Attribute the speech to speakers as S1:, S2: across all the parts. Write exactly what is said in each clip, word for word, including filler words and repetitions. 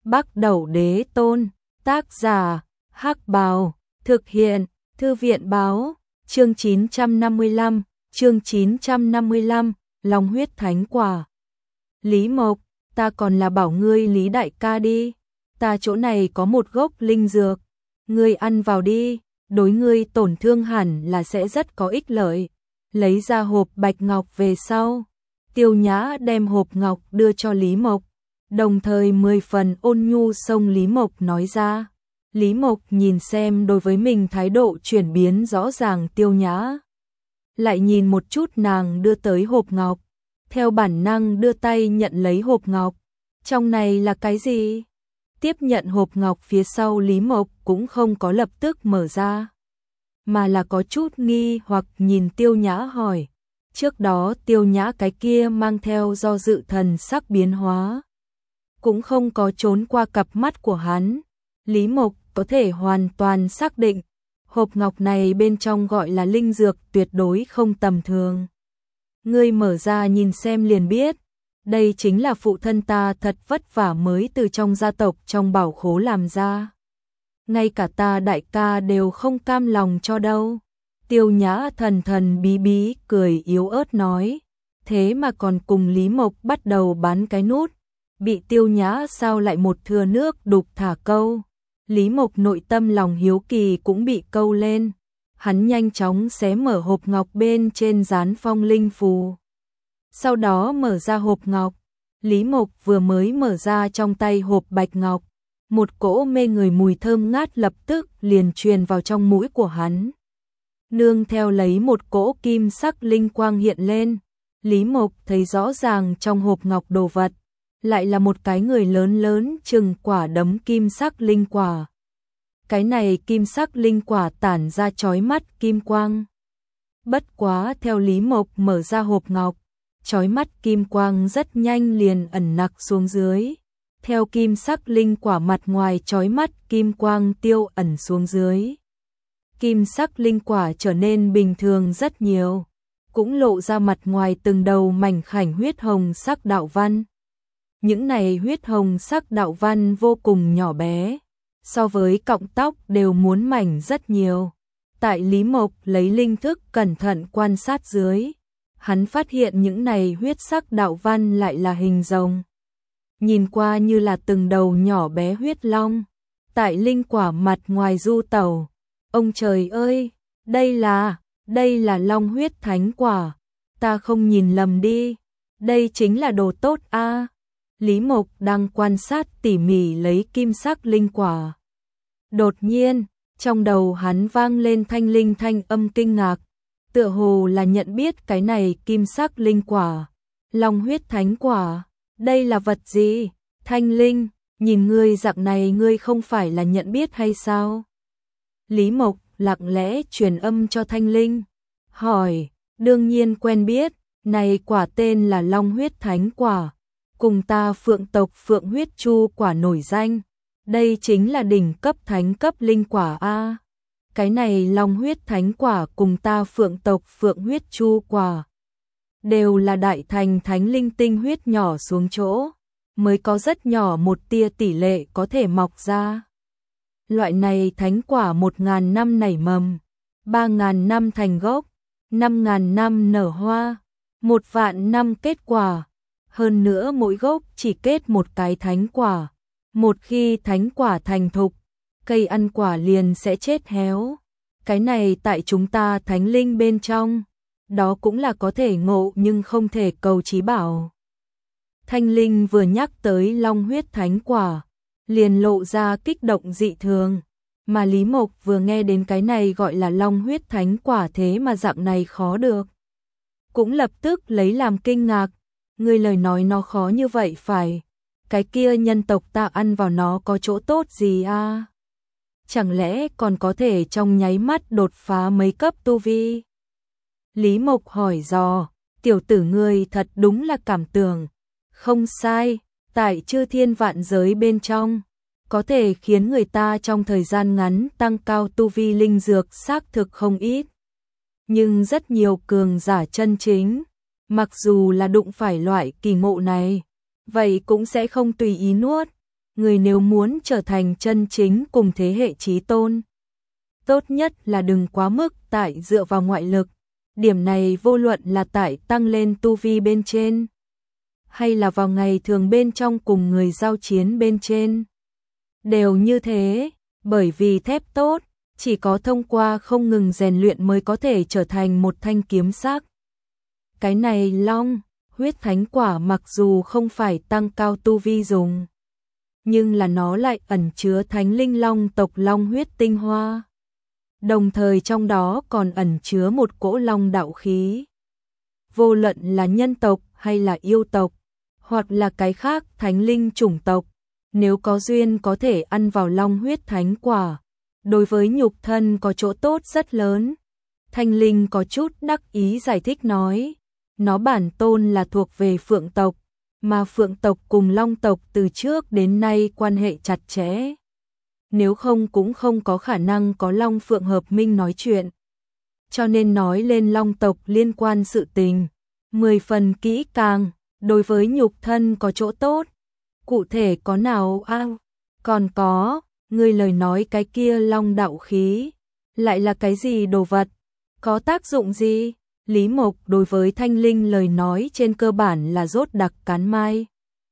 S1: Bắc Đẩu Đế Tôn, tác giả, Hắc Bào, thực hiện, Thư viện báo, chương chín trăm năm mươi lăm, chương chín trăm năm mươi lăm, Long huyết thánh quả. Lý Mộc, ta còn là bảo ngươi Lý đại ca đi, ta chỗ này có một gốc linh dược, ngươi ăn vào đi, đối ngươi tổn thương hẳn là sẽ rất có ích lợi. Lấy ra hộp bạch ngọc về sau, Tiêu Nhã đem hộp ngọc đưa cho Lý Mộc, đồng thời mười phần ôn nhu xông Lý Mộc nói ra. Lý Mộc nhìn xem đối với mình thái độ chuyển biến rõ ràng Tiêu Nhã, lại nhìn một chút nàng đưa tới hộp ngọc, theo bản năng đưa tay nhận lấy hộp ngọc. Trong này là cái gì? Tiếp nhận hộp ngọc phía sau, Lý Mộc cũng không có lập tức mở ra, mà là có chút nghi hoặc nhìn Tiêu Nhã hỏi. Trước đó Tiêu Nhã cái kia mang theo do dự thần sắc biến hóa, cũng không có trốn qua cặp mắt của hắn. Lý Mộc có thể hoàn toàn xác định, hộp ngọc này bên trong gọi là linh dược tuyệt đối không tầm thường. Ngươi mở ra nhìn xem liền biết, đây chính là phụ thân ta thật vất vả mới từ trong gia tộc trong bảo khố làm ra. Ngay cả ta đại ca đều không cam lòng cho đâu. Tiêu Nhã thần thần bí bí cười yếu ớt nói, thế mà còn cùng Lý Mộc bắt đầu bán cái nút. Bị Tiêu Nhã sao lại một thưa nước đục thả câu. Lý Mộc nội tâm lòng hiếu kỳ cũng bị câu lên. Hắn nhanh chóng xé mở hộp ngọc bên trên dán phong linh phù. Sau đó mở ra hộp ngọc. Lý Mộc vừa mới mở ra trong tay hộp bạch ngọc, một cỗ mê người mùi thơm ngát lập tức liền truyền vào trong mũi của hắn. Nương theo lấy một cỗ kim sắc linh quang hiện lên, Lý Mộc thấy rõ ràng trong hộp ngọc đồ vật lại là một cái người lớn lớn chừng quả đấm kim sắc linh quả. Cái này kim sắc linh quả tản ra chói mắt kim quang. Bất quá theo Lý Mộc mở ra hộp ngọc, chói mắt kim quang rất nhanh liền ẩn nặc xuống dưới. Theo kim sắc linh quả mặt ngoài chói mắt kim quang tiêu ẩn xuống dưới, kim sắc linh quả trở nên bình thường rất nhiều, cũng lộ ra mặt ngoài từng đầu mảnh khảnh huyết hồng sắc đạo văn. Những này huyết hồng sắc đạo văn vô cùng nhỏ bé, so với cọng tóc đều muốn mảnh rất nhiều. Tại Lý Mộc lấy linh thức cẩn thận quan sát dưới, hắn phát hiện những này huyết sắc đạo văn lại là hình rồng. Nhìn qua như là từng đầu nhỏ bé huyết long, tại linh quả mặt ngoài du tẩu. Ông trời ơi, đây là, đây là long huyết thánh quả, ta không nhìn lầm đi, đây chính là đồ tốt a. À. Lý Mộc đang quan sát tỉ mỉ lấy kim sắc linh quả. Đột nhiên, trong đầu hắn vang lên thanh linh thanh âm kinh ngạc, tựa hồ là nhận biết cái này kim sắc linh quả, long huyết thánh quả, đây là vật gì? Thanh linh, nhìn ngươi dạng này ngươi không phải là nhận biết hay sao? Lý Mộc lặng lẽ truyền âm cho thanh linh, hỏi, đương nhiên quen biết, này quả tên là long huyết thánh quả, cùng ta phượng tộc phượng huyết chu quả nổi danh, đây chính là đỉnh cấp thánh cấp linh quả a. Cái này long huyết thánh quả cùng ta phượng tộc phượng huyết chu quả đều là đại thành thánh linh tinh huyết nhỏ xuống chỗ, mới có rất nhỏ một tia tỷ lệ có thể mọc ra. Loại này thánh quả một ngàn năm nảy mầm, ba ngàn năm thành gốc, năm ngàn năm nở hoa, một vạn năm kết quả. Hơn nữa mỗi gốc chỉ kết một cái thánh quả. Một khi thánh quả thành thục, cây ăn quả liền sẽ chết héo. Cái này tại chúng ta thánh linh bên trong, đó cũng là có thể ngộ nhưng không thể cầu chí bảo. Thanh linh vừa nhắc tới long huyết thánh quả, liền lộ ra kích động dị thường, mà Lý Mộc vừa nghe đến cái này gọi là long huyết thánh quả thế mà dạng này khó được, cũng lập tức lấy làm kinh ngạc. Ngươi lời nói nó khó như vậy phải, cái kia nhân tộc ta ăn vào nó có chỗ tốt gì a? Chẳng lẽ còn có thể trong nháy mắt đột phá mấy cấp tu vi? Lý Mộc hỏi dò, tiểu tử ngươi thật đúng là cảm tưởng. Không sai, tại chư thiên vạn giới bên trong, có thể khiến người ta trong thời gian ngắn tăng cao tu vi linh dược xác thực không ít. Nhưng rất nhiều cường giả chân chính, mặc dù là đụng phải loại kỳ ngộ này, vậy cũng sẽ không tùy ý nuốt. người nếu muốn trở thành chân chính cùng thế hệ chí tôn, tốt nhất là đừng quá mức tại dựa vào ngoại lực. Điểm này vô luận là tại tăng lên tu vi bên trên, hay là vào ngày thường bên trong cùng người giao chiến bên trên, đều như thế, bởi vì thép tốt, chỉ có thông qua không ngừng rèn luyện mới có thể trở thành một thanh kiếm sắc. Cái này long, huyết thánh quả mặc dù không phải tăng cao tu vi dùng, nhưng là nó lại ẩn chứa thánh linh long tộc long huyết tinh hoa. Đồng thời trong đó còn ẩn chứa một cỗ long đạo khí. Vô luận là nhân tộc hay là yêu tộc, hoặc là cái khác thánh linh chủng tộc, nếu có duyên có thể ăn vào long huyết thánh quả, đối với nhục thân có chỗ tốt rất lớn. Thanh linh có chút đắc ý giải thích nói, nó bản tôn là thuộc về phượng tộc, mà phượng tộc cùng long tộc từ trước đến nay quan hệ chặt chẽ. Nếu không cũng không có khả năng có long phượng hợp minh nói chuyện. Cho nên nói lên long tộc liên quan sự tình, mười phần kỹ càng, đối với nhục thân có chỗ tốt. Cụ thể có nào a? À, còn có, người lời nói cái kia long đạo khí, lại là cái gì đồ vật? Có tác dụng gì? Lý Mộc đối với thanh linh lời nói trên cơ bản là rốt đặc cán mai.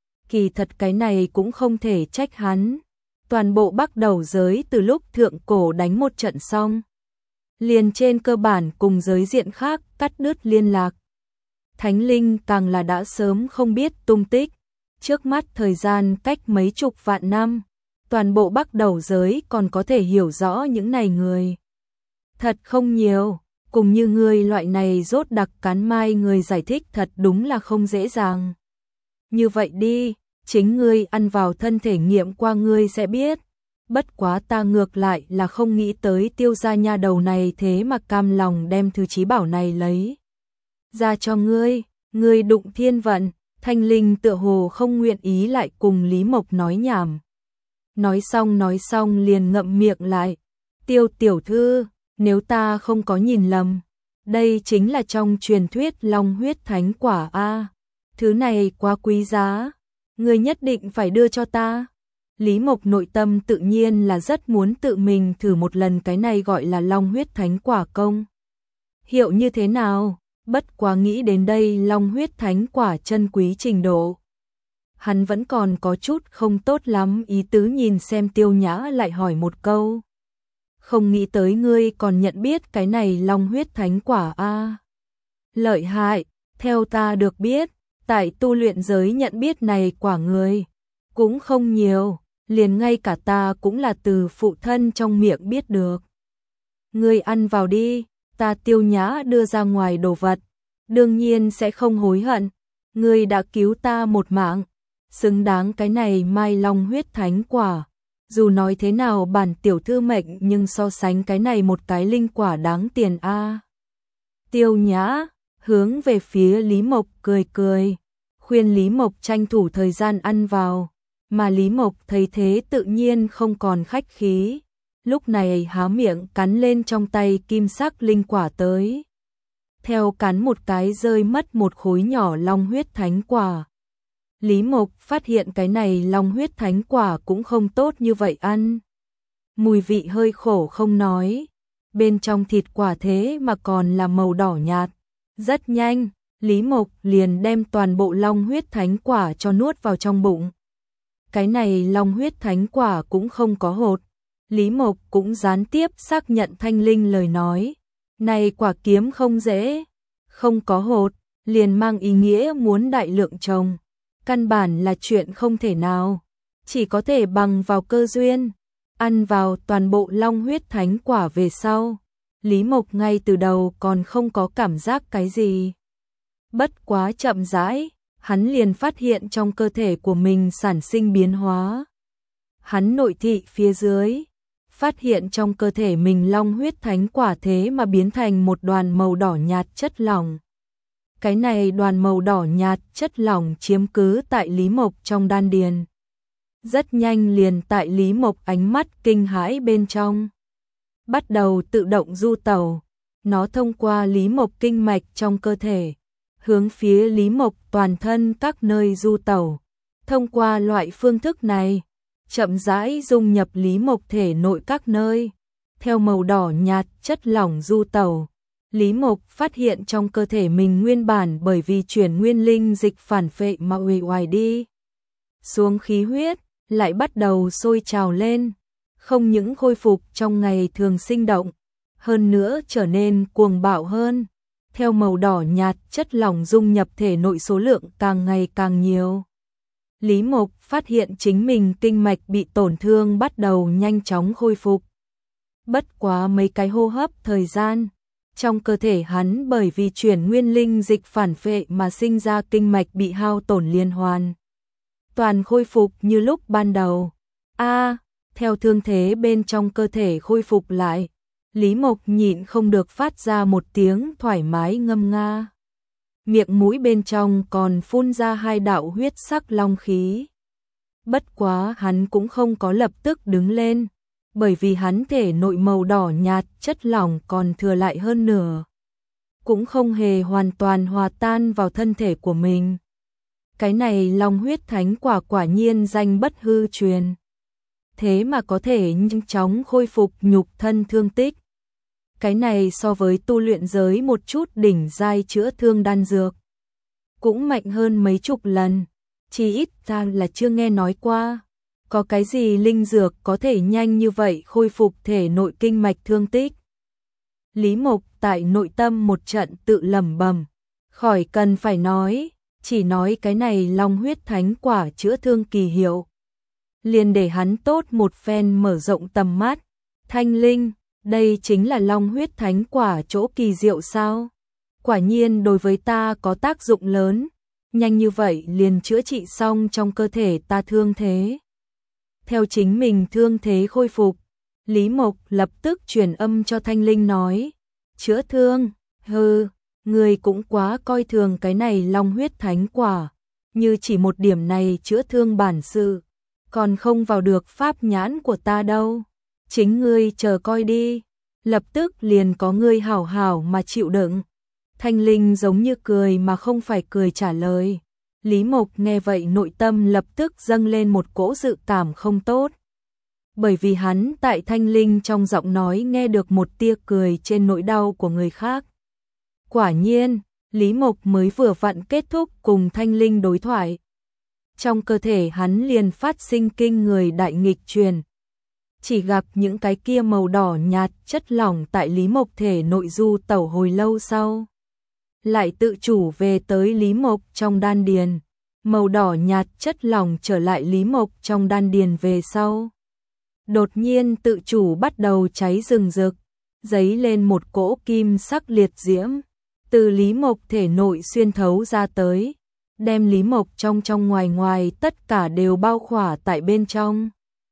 S1: Kỳ thật cái này cũng không thể trách hắn. Toàn bộ Bắc Đầu giới từ lúc thượng cổ đánh một trận xong, liền trên cơ bản cùng giới diện khác cắt đứt liên lạc. Thánh linh càng là đã sớm không biết tung tích. Trước mắt thời gian cách mấy chục vạn năm, toàn bộ Bắc Đầu giới còn có thể hiểu rõ những này người. Thật không nhiều, cùng như người loại này rốt đặc cán mai người giải thích thật đúng là không dễ dàng. Như vậy đi, chính ngươi ăn vào thân thể nghiệm qua ngươi sẽ biết. Bất quá ta ngược lại là không nghĩ tới Tiêu gia nha đầu này thế mà cam lòng đem thứ chí bảo này lấy ra cho ngươi. Ngươi đụng thiên vận. Thanh linh tựa hồ không nguyện ý lại cùng Lý Mộc nói nhảm. Nói xong nói xong liền ngậm miệng lại. Tiêu tiểu thư, nếu ta không có nhìn lầm, đây chính là trong truyền thuyết long huyết thánh quả a. Thứ này quá quý giá, ngươi nhất định phải đưa cho ta. Lý Mộc nội tâm tự nhiên là rất muốn tự mình thử một lần cái này gọi là long huyết thánh quả công hiệu như thế nào. Bất quá nghĩ đến đây long huyết thánh quả chân quý trình độ, hắn vẫn còn có chút không tốt lắm ý tứ, nhìn xem Tiêu Nhã lại hỏi một câu. Không nghĩ tới ngươi còn nhận biết cái này long huyết thánh quả a. À, lợi hại, theo ta được biết, tại tu luyện giới nhận biết này quả người cũng không nhiều, liền ngay cả ta cũng là từ phụ thân trong miệng biết được. Ngươi ăn vào đi. Ta Tiêu Nhã đưa ra ngoài đồ vật, đương nhiên sẽ không hối hận. Ngươi đã cứu ta một mạng, xứng đáng cái này mai long huyết thánh quả. Dù nói thế nào bản tiểu thư mệnh nhưng so sánh cái này một cái linh quả đáng tiền a. À, Tiêu Nhã hướng về phía Lý Mộc cười cười, khuyên Lý Mộc tranh thủ thời gian ăn vào, mà Lý Mộc thấy thế tự nhiên không còn khách khí. Lúc này há miệng cắn lên trong tay kim sắc linh quả tới. Theo cắn một cái rơi mất một khối nhỏ long huyết thánh quả. Lý Mộc phát hiện cái này long huyết thánh quả cũng không tốt như vậy ăn. Mùi vị hơi khổ không nói, bên trong thịt quả thế mà còn là màu đỏ nhạt. Rất nhanh, Lý Mộc liền đem toàn bộ long huyết thánh quả cho nuốt vào trong bụng. Cái này long huyết thánh quả cũng không có hột. Lý Mộc cũng gián tiếp xác nhận thanh linh lời nói. Này quả kiếm không dễ, không có hột, liền mang ý nghĩa muốn đại lượng trồng. Căn bản là chuyện không thể nào, chỉ có thể bằng vào cơ duyên. Ăn vào toàn bộ long huyết thánh quả về sau, Lý Mộc ngay từ đầu còn không có cảm giác cái gì. Bất quá chậm rãi, hắn liền phát hiện trong cơ thể của mình sản sinh biến hóa. Hắn nội thị phía dưới, phát hiện trong cơ thể mình long huyết thánh quả thế mà biến thành một đoàn màu đỏ nhạt chất lỏng. Cái này đoàn màu đỏ nhạt chất lỏng chiếm cứ tại Lý Mộc trong đan điền. Rất nhanh liền tại Lý Mộc ánh mắt kinh hãi bên trong, bắt đầu tự động du tẩu. Nó thông qua Lý Mộc kinh mạch trong cơ thể, hướng phía Lý Mộc toàn thân các nơi du tẩu. Thông qua loại phương thức này, chậm rãi dung nhập Lý Mộc thể nội các nơi. Theo màu đỏ nhạt chất lỏng du tẩu, Lý Mộc phát hiện trong cơ thể mình nguyên bản bởi vì chuyển nguyên linh dịch phản phệ mà uể oải đi xuống khí huyết, lại bắt đầu sôi trào lên, không những khôi phục trong ngày thường sinh động, hơn nữa trở nên cuồng bạo hơn. Theo màu đỏ nhạt chất lỏng dung nhập thể nội số lượng càng ngày càng nhiều. Lý Mộc phát hiện chính mình kinh mạch bị tổn thương bắt đầu nhanh chóng khôi phục. Bất quá mấy cái hô hấp thời gian, trong cơ thể hắn bởi vì chuyển nguyên linh dịch phản phệ mà sinh ra kinh mạch bị hao tổn liên hoàn. Toàn khôi phục như lúc ban đầu. A, theo thương thế bên trong cơ thể khôi phục lại, Lý Mộc nhịn không được phát ra một tiếng thoải mái ngâm nga. Miệng mũi bên trong còn phun ra hai đạo huyết sắc long khí. Bất quá hắn cũng không có lập tức đứng lên, bởi vì hắn thể nội màu đỏ nhạt chất lỏng còn thừa lại hơn nửa, cũng không hề hoàn toàn hòa tan vào thân thể của mình. Cái này long huyết thánh quả quả nhiên danh bất hư truyền. Thế mà có thể nhanh chóng khôi phục nhục thân thương tích. Cái này so với tu luyện giới một chút đỉnh giai chữa thương đan dược cũng mạnh hơn mấy chục lần, chỉ ít ta là chưa nghe nói qua. Có cái gì linh dược có thể nhanh như vậy khôi phục thể nội kinh mạch thương tích? Lý Mộc tại nội tâm một trận tự lẩm bẩm, khỏi cần phải nói, chỉ nói cái này long huyết thánh quả chữa thương kỳ hiệu, liền để hắn tốt một phen mở rộng tầm mắt. Thanh linh, đây chính là long huyết thánh quả chỗ kỳ diệu sao? Quả nhiên đối với ta có tác dụng lớn, nhanh như vậy liền chữa trị xong trong cơ thể ta thương thế. Theo chính mình thương thế khôi phục, Lý Mộc lập tức truyền âm cho Thanh Linh nói, chữa thương, hừ, người cũng quá coi thường cái này long huyết thánh quả, như chỉ một điểm này chữa thương bản sự, còn không vào được pháp nhãn của ta đâu. Chính ngươi chờ coi đi, lập tức liền có ngươi hảo hảo mà chịu đựng. Thanh Linh giống như cười mà không phải cười trả lời. Lý Mộc nghe vậy nội tâm lập tức dâng lên một cỗ dự cảm không tốt. Bởi vì hắn tại Thanh Linh trong giọng nói nghe được một tia cười trên nỗi đau của người khác. Quả nhiên, Lý Mộc mới vừa vặn kết thúc cùng Thanh Linh đối thoại. Trong cơ thể hắn liền phát sinh kinh người đại nghịch truyền. Chỉ gặp những cái kia màu đỏ nhạt chất lỏng tại Lý Mộc thể nội du tẩu hồi lâu sau, lại tự chủ về tới Lý Mộc trong đan điền. Màu đỏ nhạt chất lỏng trở lại Lý Mộc trong đan điền về sau, đột nhiên tự chủ bắt đầu cháy rừng rực, dấy lên một cỗ kim sắc liệt diễm, từ Lý Mộc thể nội xuyên thấu ra tới, đem Lý Mộc trong trong ngoài ngoài tất cả đều bao khỏa tại bên trong.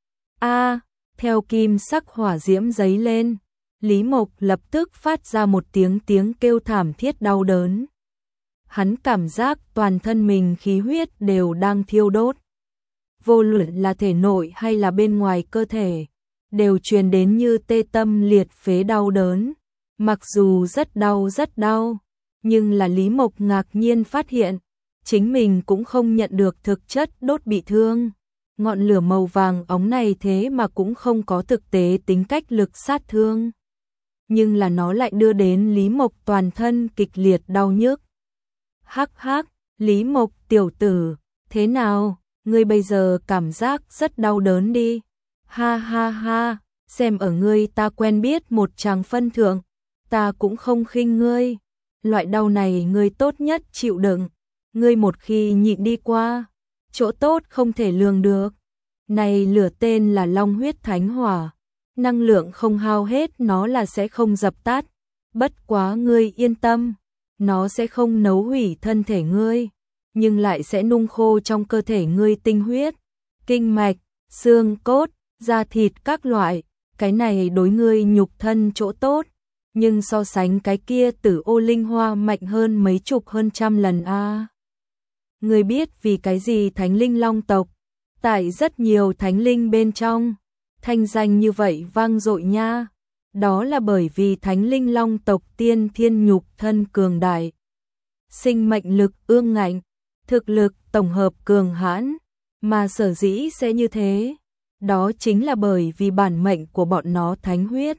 S1: A, theo kim sắc hỏa diễm dấy lên, Lý Mộc lập tức phát ra một tiếng tiếng kêu thảm thiết đau đớn. Hắn cảm giác toàn thân mình khí huyết đều đang thiêu đốt. Vô luận là thể nội hay là bên ngoài cơ thể, đều truyền đến như tê tâm liệt phế đau đớn. Mặc dù rất đau rất đau, nhưng là Lý Mộc ngạc nhiên phát hiện, chính mình cũng không nhận được thực chất đốt bị thương. Ngọn lửa màu vàng óng này thế mà cũng không có thực tế tính cách lực sát thương. Nhưng là nó lại đưa đến Lý Mộc toàn thân kịch liệt đau nhức. Hắc hắc, Lý Mộc tiểu tử, thế nào, ngươi bây giờ cảm giác rất đau đớn đi. Ha ha ha, xem ở ngươi ta quen biết một chàng phân thượng, ta cũng không khinh ngươi. Loại đau này ngươi tốt nhất chịu đựng, ngươi một khi nhịn đi qua, chỗ tốt không thể lường được. Này lửa tên là long huyết thánh hỏa, năng lượng không hao hết nó là sẽ không dập tắt. Bất quá ngươi yên tâm, nó sẽ không nấu hủy thân thể ngươi, nhưng lại sẽ nung khô trong cơ thể ngươi tinh huyết, kinh mạch, xương cốt, da thịt các loại. Cái này đối ngươi nhục thân chỗ tốt, nhưng so sánh cái kia tử ô linh hoa mạnh hơn mấy chục hơn trăm lần a. À. Ngươi biết vì cái gì thánh linh long tộc, tại rất nhiều thánh linh bên trong, thanh danh như vậy vang dội nha. Đó là bởi vì thánh linh long tộc tiên thiên nhục thân cường đại, sinh mệnh lực ương ngạnh, thực lực tổng hợp cường hãn, mà sở dĩ sẽ như thế, Đó chính là bởi vì bản mệnh của bọn nó thánh huyết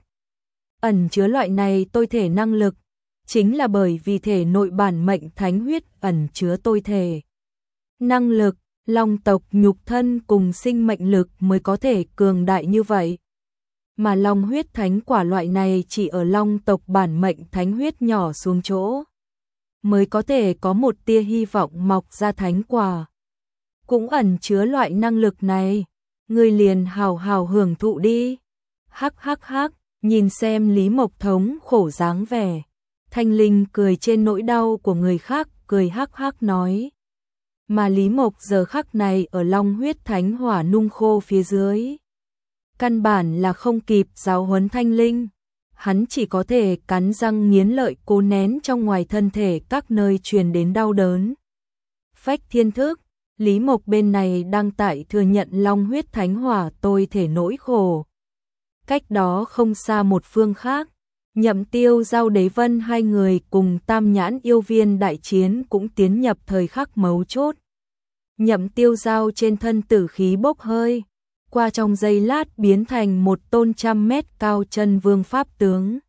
S1: ẩn chứa loại này tôi thể năng lực, chính là bởi vì thể nội bản mệnh thánh huyết ẩn chứa tôi thể năng lực, long tộc nhục thân cùng sinh mệnh lực mới có thể cường đại như vậy. Mà long huyết thánh quả loại này chỉ ở long tộc bản mệnh thánh huyết nhỏ xuống chỗ mới có thể có một tia hy vọng mọc ra thánh quả. Cũng ẩn chứa loại năng lực này, người liền hào hào hưởng thụ đi. Hắc hắc hắc, nhìn xem Lý Mộc thống khổ dáng vẻ. Thanh Linh cười trên nỗi đau của người khác, cười hắc hắc nói. Mà Lý Mộc giờ khắc này ở long huyết thánh hỏa nung khô phía dưới. Căn bản là không kịp giáo huấn Thanh Linh. Hắn chỉ có thể cắn răng nghiến lợi cố nén trong ngoài thân thể các nơi truyền đến đau đớn. Phách thiên thức, Lý Mộc bên này đang tại thừa nhận long huyết thánh hỏa tôi thể nỗi khổ. Cách đó không xa một phương khác, Nhậm Tiêu Giao Đế Vân hai người cùng Tam Nhãn yêu viên đại chiến cũng tiến nhập thời khắc mấu chốt. Nhậm Tiêu Giao trên thân tử khí bốc hơi, qua trong giây lát biến thành một tôn trăm mét cao chân vương pháp tướng.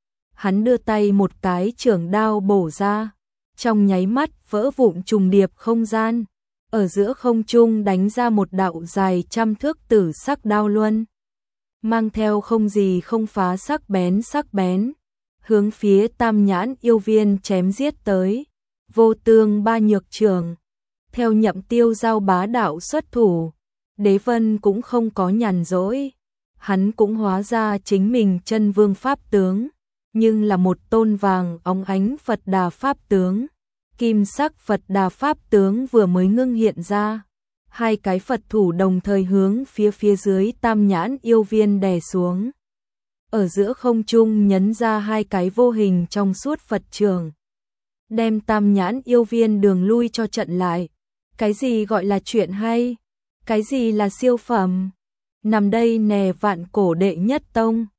S1: Hắn đưa tay một cái chưởng đao bổ ra, trong nháy mắt vỡ vụn trùng điệp không gian, ở giữa không trung đánh ra một đạo dài trăm thước tử sắc đao luân, mang theo không gì không phá sắc bén sắc bén, hướng phía Tam Nhãn yêu viên chém giết tới. Vô tương ba nhược trường, theo Nhậm Tiêu Giao bá đạo xuất thủ, Đế Vân cũng không có nhàn rỗi, hắn cũng hóa ra chính mình chân vương pháp tướng, nhưng là một tôn vàng óng ánh Phật Đà pháp tướng. Kim sắc Phật Đà pháp tướng vừa mới ngưng hiện ra, hai cái Phật thủ đồng thời hướng phía phía dưới Tam Nhãn yêu viên đè xuống. Ở giữa không trung nhấn ra hai cái vô hình trong suốt Phật trường, đem Tam Nhãn yêu viên đường lui cho trận lại. Cái gì gọi là chuyện hay? Cái gì là siêu phẩm? Nằm đây nè vạn cổ đệ nhất tông,